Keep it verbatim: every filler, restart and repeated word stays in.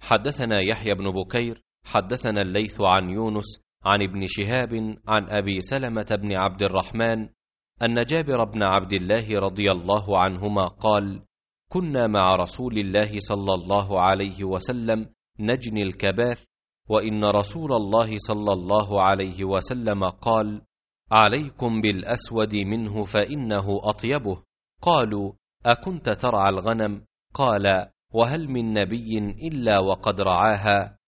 حدثنا يحيى بن بكير حدثنا الليث عن يونس عن ابن شهاب عن أبي سلمة بن عبد الرحمن أن جابر بن عبد الله رضي الله عنهما قال: كنا مع رسول الله صلى الله عليه وسلم نجني الكباث، وإن رسول الله صلى الله عليه وسلم قال: عليكم بالأسود منه فإنه أطيبه. قالوا: أكنت ترعى الغنم؟ قال: وهل من نبي إلا وقد رعاها؟